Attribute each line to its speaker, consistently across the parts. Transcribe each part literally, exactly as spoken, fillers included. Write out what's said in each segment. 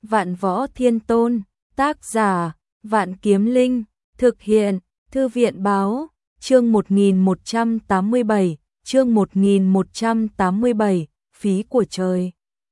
Speaker 1: Vạn Võ Thiên Tôn, tác giả, Vạn Kiếm Linh, thực hiện, Thư viện báo, chương một nghìn một trăm tám mươi bảy, chương một nghìn một trăm tám mươi bảy, phí của trời.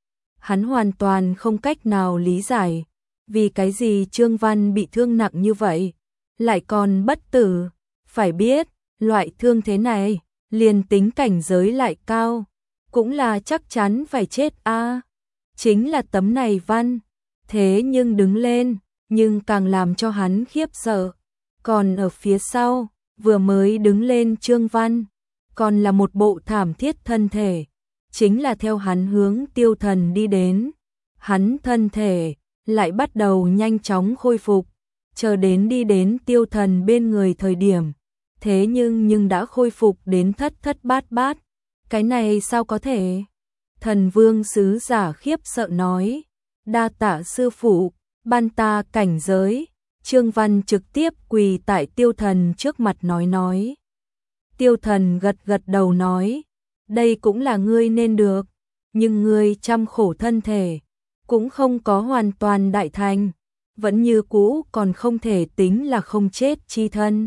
Speaker 1: Hắn hoàn toàn không cách nào lý giải, vì cái gì Trương Văn bị thương nặng như vậy, lại còn bất tử, phải biết, loại thương thế này, liền tính cảnh giới lại cao, cũng là chắc chắn phải chết a. À, chính là tấm này văn, thế nhưng đứng lên, nhưng càng làm cho hắn khiếp sợ, còn ở phía sau, vừa mới đứng lên Trương Văn, còn là một bộ thảm thiết thân thể, chính là theo hắn hướng Tiêu Thần đi đến, hắn thân thể lại bắt đầu nhanh chóng khôi phục, chờ đến đi đến Tiêu Thần bên người thời điểm, thế nhưng nhưng đã khôi phục đến thất thất bát bát, cái này sao có thể? Thần Vương sứ giả khiếp sợ nói, đa tạ sư phụ, ban ta cảnh giới. Trương Văn trực tiếp quỳ tại Tiêu Thần trước mặt nói nói. Tiêu Thần gật gật đầu nói, đây cũng là ngươi nên được, nhưng ngươi trăm khổ thân thể, cũng không có hoàn toàn đại thành, vẫn như cũ còn không thể tính là không chết chi thân.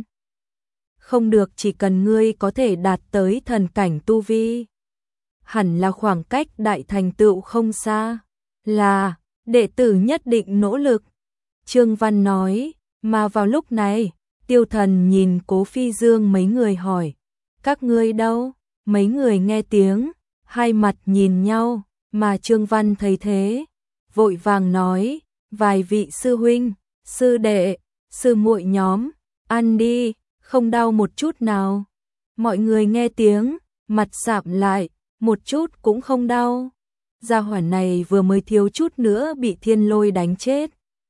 Speaker 1: Không được, chỉ cần ngươi có thể đạt tới thần cảnh tu vi, hẳn là khoảng cách đại thành tựu không xa, là, đệ tử nhất định nỗ lực. Trương Văn nói, mà vào lúc này, Tiêu Thần nhìn Cố Phi Dương mấy người hỏi, các ngươi đâu? Mấy người nghe tiếng, hai mặt nhìn nhau, mà Trương Văn thấy thế, vội vàng nói, vài vị sư huynh, sư đệ, sư muội nhóm, ăn đi, không đau một chút nào. Mọi người nghe tiếng, mặt sạm lại, một chút cũng không đau. Gia hỏa này vừa mới thiếu chút nữa bị thiên lôi đánh chết.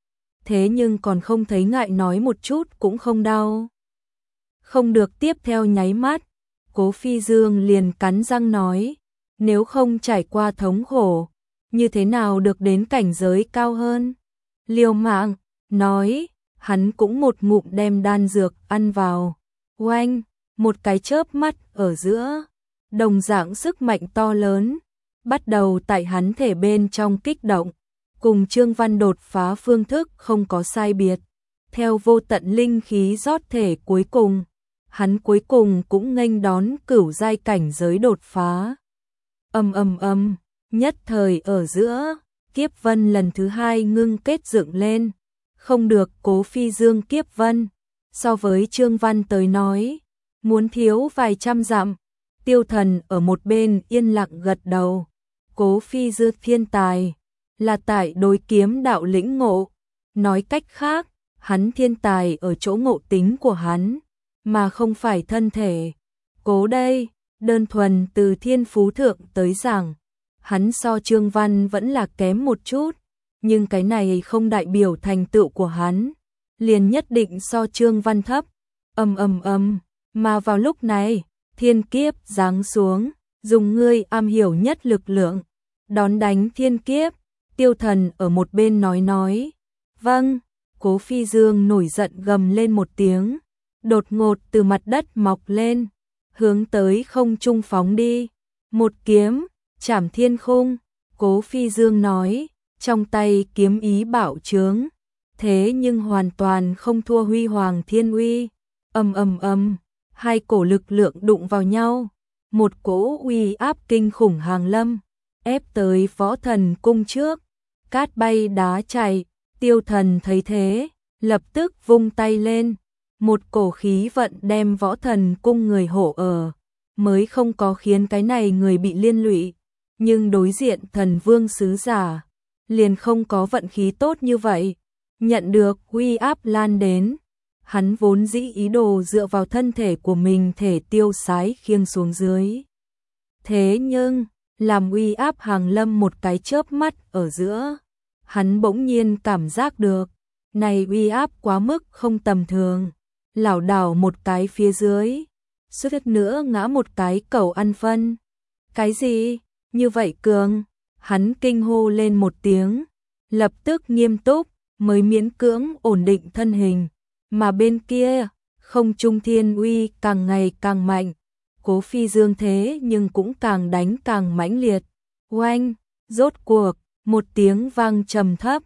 Speaker 1: Thế nhưng còn không thấy ngại nói một chút cũng không đau. Không được, tiếp theo nháy mắt, Cố Phi Dương liền cắn răng nói, nếu không trải qua thống khổ, như thế nào được đến cảnh giới cao hơn? Liều mạng, nói, hắn cũng một ngụm đem đan dược ăn vào. Oanh, một cái chớp mắt ở giữa, đồng dạng sức mạnh to lớn, bắt đầu tại hắn thể bên trong kích động, cùng Trương Văn đột phá phương thức không có sai biệt. Theo vô tận linh khí rót thể cuối cùng, hắn cuối cùng cũng nghênh đón cửu giai cảnh giới đột phá. Ầm ầm ầm, nhất thời ở giữa, kiếp vân lần thứ hai ngưng kết dựng lên. Không được, Cố Phi Dương kiếp vân, so với Trương Văn tới nói, muốn thiếu vài trăm dặm. Tiêu Thần ở một bên yên lặng gật đầu. Cố Phi Dương thiên tài, là tại đối kiếm đạo lĩnh ngộ. Nói cách khác, hắn thiên tài ở chỗ ngộ tính của hắn, mà không phải thân thể. Cố đây, đơn thuần từ thiên phú thượng tới giảng, hắn so Trương Văn vẫn là kém một chút, nhưng cái này không đại biểu thành tựu của hắn, liền nhất định so Trương Văn thấp. Ầm ầm ầm, mà vào lúc này, thiên kiếp giáng xuống, dùng ngươi am hiểu nhất lực lượng, đón đánh thiên kiếp. Tiêu Thần ở một bên nói nói, vâng. Cố Phi Dương nổi giận gầm lên một tiếng, đột ngột từ mặt đất mọc lên, hướng tới không trung phóng đi. Một kiếm, chảm thiên khung. Cố Phi Dương nói, trong tay kiếm ý bạo trướng, thế nhưng hoàn toàn không thua huy hoàng thiên uy. Ầm ầm ầm, hai cổ lực lượng đụng vào nhau, một cỗ uy áp kinh khủng hàng lâm, ép tới Võ Thần cung trước, cát bay đá chạy. Tiêu Thần thấy thế, lập tức vung tay lên, một cổ khí vận đem Võ Thần cung người hộ ở, mới không có khiến cái này người bị liên lụy, nhưng đối diện Thần Vương sứ giả, liền không có vận khí tốt như vậy, nhận được uy áp lan đến, hắn vốn dĩ ý đồ dựa vào thân thể của mình thể tiêu sái khiêng xuống dưới. Thế nhưng, làm uy áp hàng lâm một cái chớp mắt ở giữa, hắn bỗng nhiên cảm giác được, này uy áp quá mức không tầm thường, lảo đảo một cái phía dưới, suýt nữa ngã một cái cầu ăn phân. Cái gì? Như vậy cường? Hắn kinh hô lên một tiếng, lập tức nghiêm túc, mới miễn cưỡng ổn định thân hình, mà bên kia, không trung thiên uy càng ngày càng mạnh, Cố Phi Dương thế nhưng cũng càng đánh càng mãnh liệt. Oanh, rốt cuộc, một tiếng vang trầm thấp,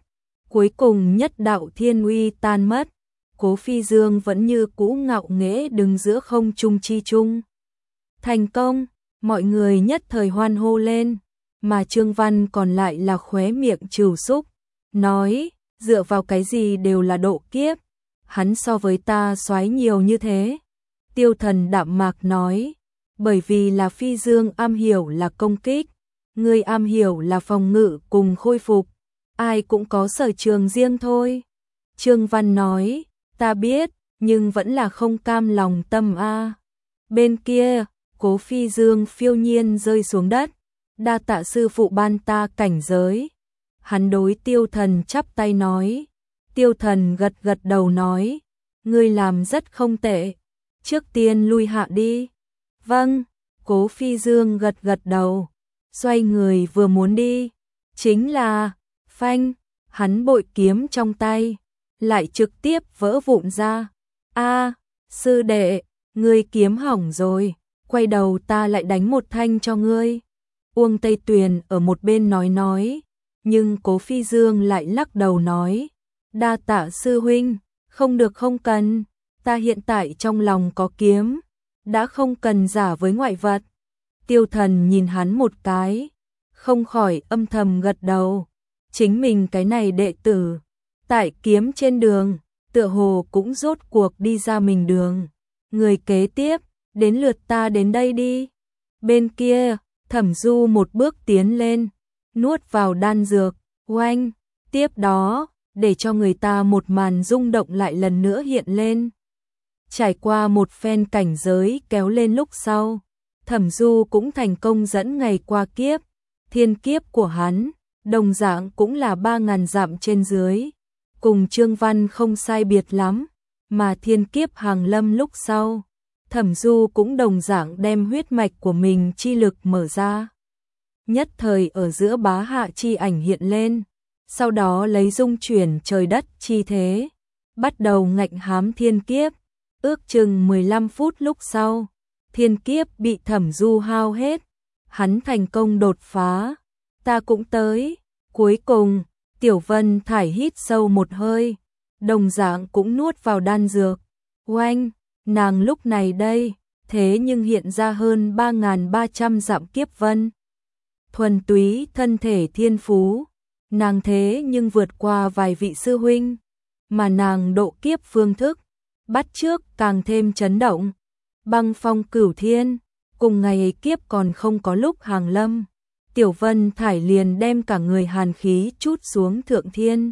Speaker 1: Cuối cùng nhất đạo thiên uy tan mất, Cố Phi Dương vẫn như cũ ngạo nghễ đứng giữa không trung chi trung. Thành công, mọi người nhất thời hoan hô lên, mà Trương Văn còn lại là khóe miệng trừu xúc, nói, dựa vào cái gì đều là độ kiếp, hắn so với ta soái nhiều như thế. Tiêu Thần đạm mạc nói, bởi vì là Phi Dương am hiểu là công kích, ngươi am hiểu là phòng ngự cùng khôi phục, ai cũng có sở trường riêng thôi. Trương Văn nói, ta biết, nhưng vẫn là không cam lòng tâm a. Bên kia, Cố Phi Dương phiêu nhiên rơi xuống đất, đa tạ sư phụ ban ta cảnh giới. Hắn đối Tiêu Thần chắp tay nói, Tiêu Thần gật gật đầu nói, ngươi làm rất không tệ, trước tiên lui hạ đi. Vâng, Cố Phi Dương gật gật đầu, xoay người vừa muốn đi, chính là, phanh, hắn bội kiếm trong tay, lại trực tiếp vỡ vụn ra. A, sư đệ, ngươi kiếm hỏng rồi, quay đầu ta lại đánh một thanh cho ngươi. Uông Tây Tuyền ở một bên nói nói, nhưng Cố Phi Dương lại lắc đầu nói, đa tạ sư huynh, không được không cần, ta hiện tại trong lòng có kiếm, đã không cần giả với ngoại vật. Tiêu Thần nhìn hắn một cái, không khỏi âm thầm gật đầu, chính mình cái này đệ tử, tại kiếm trên đường, tựa hồ cũng rốt cuộc đi ra mình đường. Người kế tiếp, đến lượt ta đến đây đi. Bên kia, Thẩm Du một bước tiến lên, nuốt vào đan dược, oanh, tiếp đó, để cho người ta một màn rung động lại lần nữa hiện lên. Trải qua một phen cảnh giới kéo lên lúc sau, Thẩm Du cũng thành công dẫn ngày qua kiếp, thiên kiếp của hắn, đồng dạng cũng là ba ngàn dặm trên dưới, cùng Trương Văn không sai biệt lắm, mà thiên kiếp hàng lâm lúc sau, Thẩm Du cũng đồng dạng đem huyết mạch của mình chi lực mở ra. Nhất thời ở giữa bá hạ chi ảnh hiện lên, sau đó lấy dung chuyển trời đất chi thế, bắt đầu ngạnh hám thiên kiếp, ước chừng mười lăm phút lúc sau, thiên kiếp bị Thẩm Du hao hết, hắn thành công đột phá, ta cũng tới, cuối cùng, Tiểu Vân Thải hít sâu một hơi, đồng dạng cũng nuốt vào đan dược, oanh, nàng lúc này đây, thế nhưng hiện ra hơn ba nghìn ba trăm dặm kiếp vân. Thuần túy thân thể thiên phú, nàng thế nhưng vượt qua vài vị sư huynh, mà nàng độ kiếp phương thức, bắt trước càng thêm chấn động. Băng phong cửu thiên, cùng ngày ấy kiếp còn không có lúc hàng lâm, Tiểu Vân Thải liền đem cả người hàn khí chút xuống thượng thiên.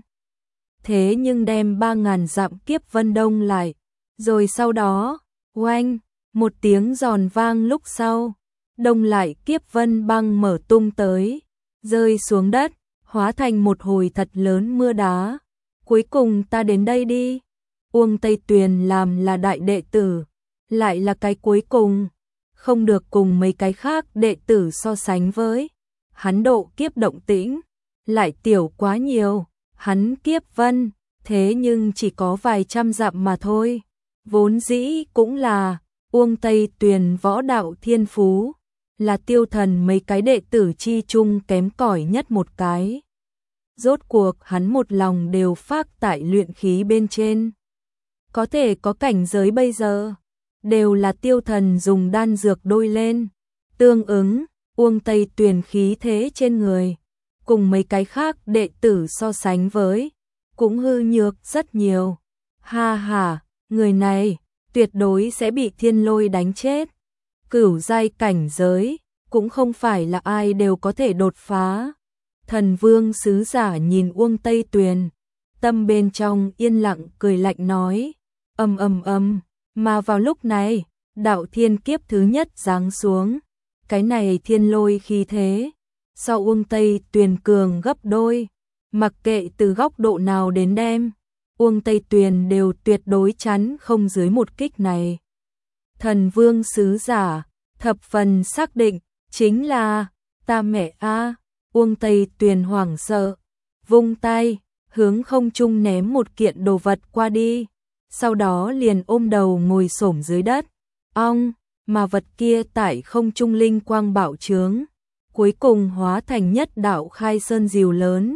Speaker 1: Thế nhưng đem ba ngàn dặm kiếp vân đông lại, rồi sau đó, oanh, một tiếng giòn vang lúc sau, đông lại kiếp vân băng mở tung tới, rơi xuống đất, hóa thành một hồi thật lớn mưa đá. Cuối cùng ta đến đây đi. Uông Tây Tuyền làm là đại đệ tử, lại là cái cuối cùng, không được cùng mấy cái khác đệ tử so sánh với. Hắn độ kiếp động tĩnh, lại tiểu quá nhiều, hắn kiếp vân, thế nhưng chỉ có vài trăm dặm mà thôi. Vốn dĩ cũng là Uông Tây Tuyền võ đạo thiên phú, là Tiêu Thần mấy cái đệ tử chi chung kém cỏi nhất một cái. Rốt cuộc hắn một lòng đều phác tại luyện khí bên trên. Có thể có cảnh giới bây giờ, đều là Tiêu Thần dùng đan dược đôi lên. Tương ứng, Uông Tây Tuyền khí thế trên người, cùng mấy cái khác đệ tử so sánh với, cũng hư nhược rất nhiều. Ha ha, người này, tuyệt đối sẽ bị thiên lôi đánh chết. Cửu giai cảnh giới, cũng không phải là ai đều có thể đột phá. Thần Vương sứ giả nhìn Uông Tây Tuyền, tâm bên trong yên lặng cười lạnh nói, ầm ầm ầm, mà vào lúc này, đạo thiên kiếp thứ nhất giáng xuống, cái này thiên lôi khí thế, so Uông Tây Tuyền cường gấp đôi, mặc kệ từ góc độ nào đến đem, Uông Tây Tuyền đều tuyệt đối chắn không dưới một kích này. Thần Vương sứ giả, thập phần xác định, chính là, ta mẹ a. Uông Tây Tuyền hoảng sợ, vung tay, hướng không trung ném một kiện đồ vật qua đi, sau đó liền ôm đầu ngồi xổm dưới đất. Ong, mà vật kia tại không trung linh quang bạo trướng, cuối cùng hóa thành nhất đạo khai sơn diều lớn,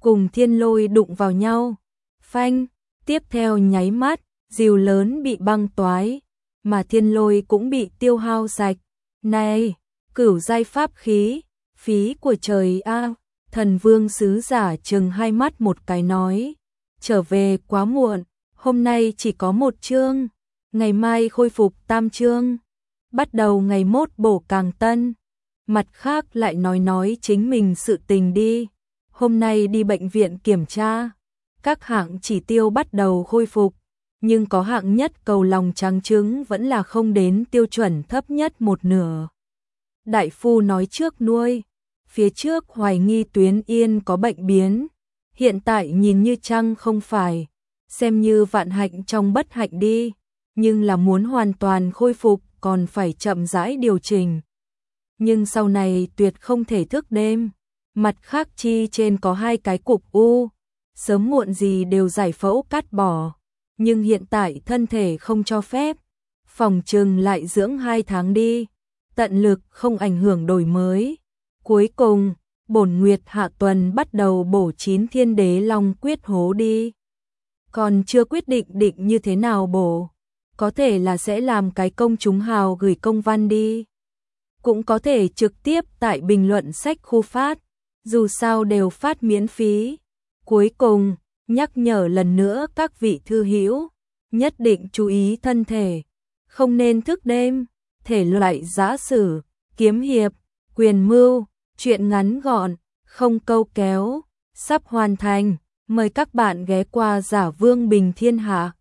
Speaker 1: cùng thiên lôi đụng vào nhau. Phanh, tiếp theo nháy mắt, rìu lớn bị băng toái, mà thiên lôi cũng bị tiêu hao sạch. Này, cửu giai pháp khí, phí của trời a. Thần vương sứ giả trừng hai mắt một cái nói, trở về quá muộn, hôm nay chỉ có một chương, ngày mai khôi phục tam chương, bắt đầu ngày mốt bổ càng tân. Mặt khác lại nói nói chính mình sự tình đi, hôm nay đi bệnh viện kiểm tra, các hạng chỉ tiêu bắt đầu khôi phục, nhưng có hạng nhất cầu lòng trắng trứng vẫn là không đến tiêu chuẩn thấp nhất một nửa. Đại phu nói trước nuôi, phía trước hoài nghi Tuyến Yên có bệnh biến, hiện tại nhìn như chăng không phải, xem như vạn hạnh trong bất hạnh đi, nhưng là muốn hoàn toàn khôi phục còn phải chậm rãi điều chỉnh. Nhưng sau này tuyệt không thể thức đêm, mặt khác chi trên có hai cái cục u, sớm muộn gì đều giải phẫu cắt bỏ, nhưng hiện tại thân thể không cho phép, phòng trừng lại dưỡng hai tháng đi, tận lực không ảnh hưởng đổi mới. Cuối cùng, bổn nguyệt hạ tuần bắt đầu bổ chín thiên đế long quyết hố đi. Còn chưa quyết định định như thế nào bổ, có thể là sẽ làm cái công chúng hào gửi công văn đi. Cũng có thể trực tiếp tại bình luận sách khu phát, dù sao đều phát miễn phí. Cuối cùng, nhắc nhở lần nữa các vị thư hữu, nhất định chú ý thân thể, không nên thức đêm, thể loại giã sử, kiếm hiệp, quyền mưu, truyện ngắn gọn, không câu kéo, sắp hoàn thành, mời các bạn ghé qua Giả Vương Bình Thiên Hạ.